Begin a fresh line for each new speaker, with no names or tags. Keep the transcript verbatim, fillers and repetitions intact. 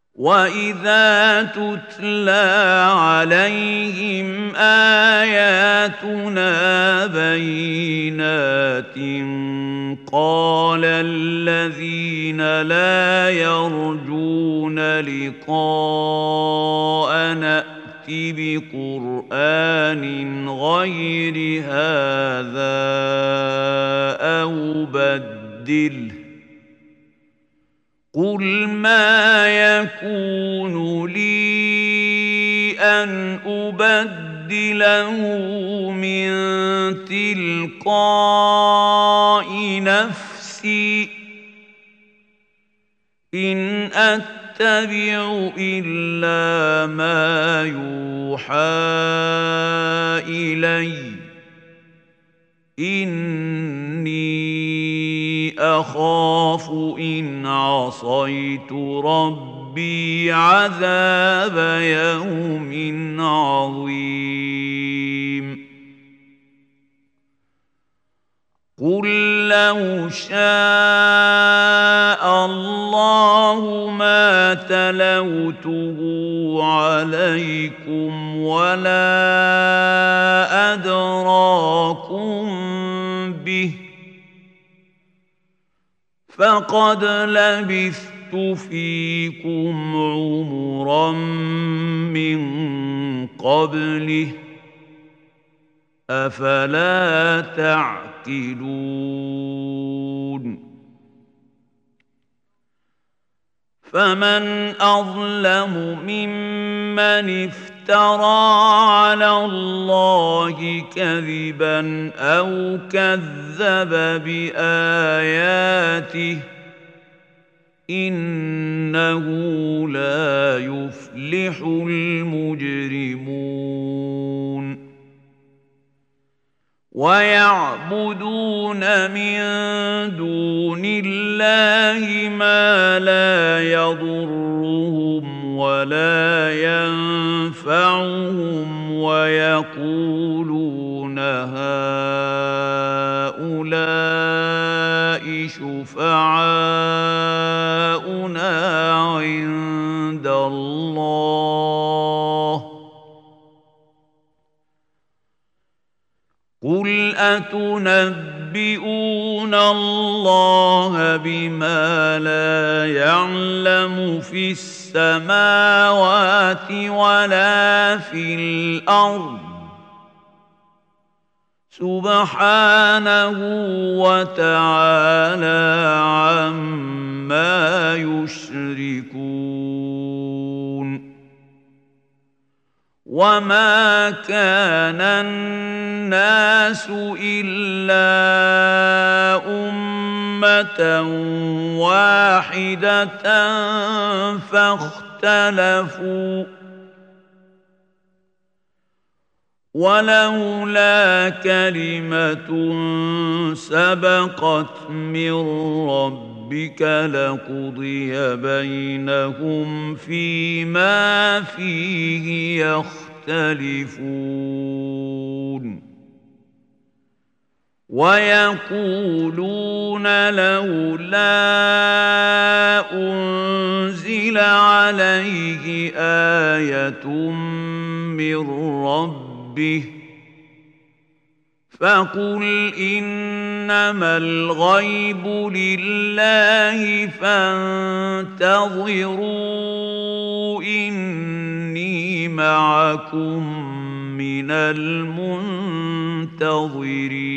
وإذا تتلى عليهم آياتنا بينات قال الذين لا يرجون لقاءنا بقرآن غير هذا أو بدله قل ما يكون لي أن أبدله من تلقاء نفسي إن أتبع إلا ما يوحى إلي إني أخاف إن عصيت ربي عذاب يوم عظيم قل لو شاء الله ما تلوته عليكم ولا أدراكم به فقد لبثت فيكم عمرا من قبله أفلا تعقلون فمن أظلم ممن افترى على الله كذبا أو كذب بآياته إنه لا يفلح المجرمون ويعبدون من دون الله ما لا يضرهم ولا ينفعهم ويقولون هؤلاء شفعاؤنا عند الله قل أتنبئون الله بما لا يعلم في السماوات ولا في الأرض سبحانه وتعالى عما يشركون وما كان الناس إلا أمة واحدة فاختلفوا ولولا كلمة سبقت من ربك لقضي بينهم فيما فيه يختلفون ويقولون لولا أنزل عليه آية من ربه فقل إنما الغيب لله فانتظروا إني معكم من المنتظرين